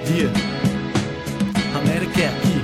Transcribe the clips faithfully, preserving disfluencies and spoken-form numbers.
Yeah. América é aqui.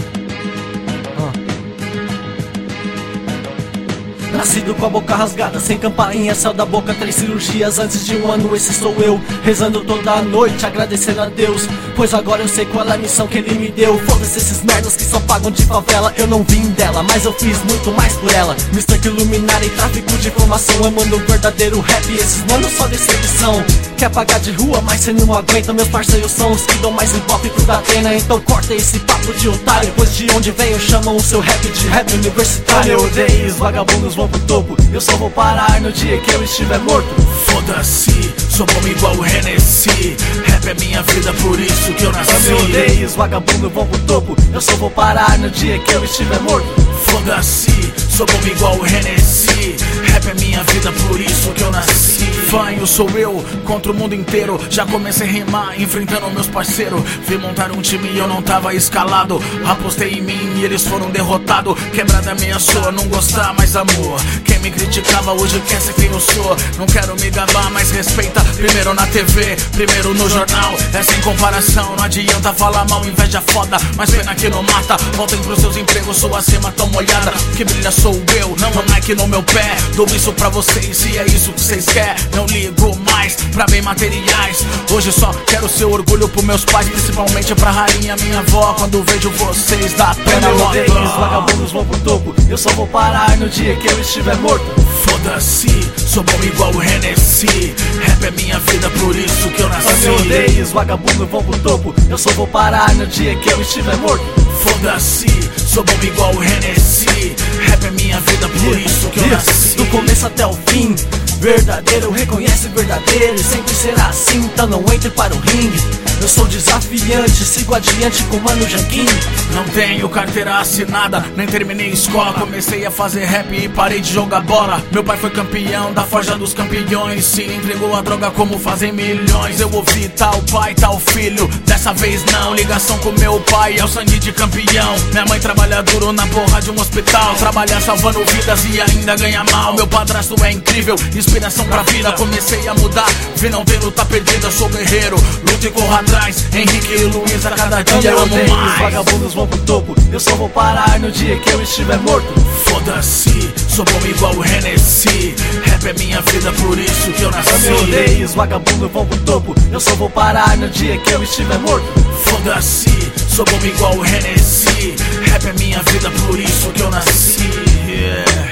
Nascido com a boca rasgada, sem campainha, céu da boca, três cirurgias antes de um ano, esse sou eu. Rezando toda a noite, agradecendo a Deus, pois agora eu sei qual é a missão que Ele me deu. Foda-se esses merdas que só pagam de favela, eu não vim dela, mas eu fiz muito mais por ela. Mistake Iluminari, tráfico de informação, eu mando um verdadeiro rap, esses manos só decepção. Quer pagar de rua, mas cê não aguenta, meus parceiros são os que dão mais hip hop pro da pena. Então corta esse papo de otário, pois de onde venho chamam o seu rap de rap universitário. Eu odeio os vagabundos vão pro topo, eu só vou parar no dia que eu estiver morto. Foda-se, sou bom igual o Hennessy, rap é minha vida, por isso que eu nasci. Eu odeio os vagabundos vão pro topo, eu só vou parar no dia que eu estiver morto. Foda-se, sou bom igual o Hennessy, rap é minha vida, por isso que eu nasci. Fanho sou eu, contra o mundo inteiro, já comecei a rimar, enfrentando meus parceiros. Vi montar um time e eu não tava escalado, apostei em mim e eles foram derrotados. Quebrada ameaçou, não gostar mais amor. Quem me criticava hoje quer ser quem eu sou. Não quero me gabar, mas respeita. Primeiro na T V, primeiro no jornal, é sem comparação, não adianta falar mal, inveja foda, mas pena que não mata. Voltem pros seus empregos, sua cima tão molhada, que brilha sou eu, não há Nike no meu pé. Dou isso pra vocês, se é isso que vocês querem. Não ligo mais pra bem materiais, hoje só quero ser orgulho pros meus pais, principalmente pra rainha, minha avó. Quando vejo vocês dá pena. Eu odeio os vagabundos vão pro topo, eu só vou parar no dia que eu estiver morto. Foda-se, sou bom igual o Hennessy, rap é minha vida, por isso que eu nasci. Eu odeio os vagabundos vão pro topo, eu só vou parar no dia que eu estiver morto. Foda-se, sou bom igual o Hennessy, rap é minha vida, por isso que eu nasci. Do começo até o fim, verdadeiro reconhece verdadeiro, e sempre será assim, então não entre para o ringue. Eu sou desafiante, sigo adiante com Mano Janquim. Não tenho carteira assinada, nem terminei escola, comecei a fazer rap e parei de jogar bola. Meu pai foi campeão da forja dos campeões, se entregou a droga como fazem milhões. Eu ouvi tal pai, tal filho, dessa vez não, ligação com meu pai, é o sangue de campeão. Minha mãe trabalha duro na porra de um hospital, trabalha salvando vidas e ainda ganha mal. Meu padrasto é incrível, inspiração pra vida, comecei a mudar, vi não ter luta perdida, sou guerreiro, luto e corro atrás. Henrique e Luiz a cada dia eu amo mais. Os vagabundos vão pro topo, eu só vou parar no dia que eu estiver morto. Foda-se, sou bom igual o Hennessy, rap é minha vida, por isso que eu nasci. Eu odeio os vagabundos vão pro topo, eu só vou parar no dia que eu estiver morto. Foda-se, sou bom igual o Hennessy, rap é minha vida, por isso que eu nasci. Yeah.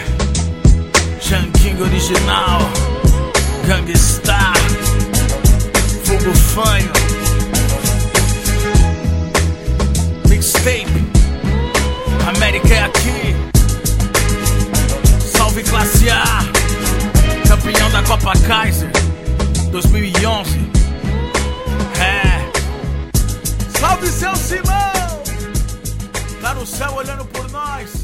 Janquim original, Gangstar, Fogo Fanho, Mixtape, América é aqui. Salve classe A, campeão da Copa Kaiser dois mil e onze. É. Salve seu Simão, tá no céu olhando por nós.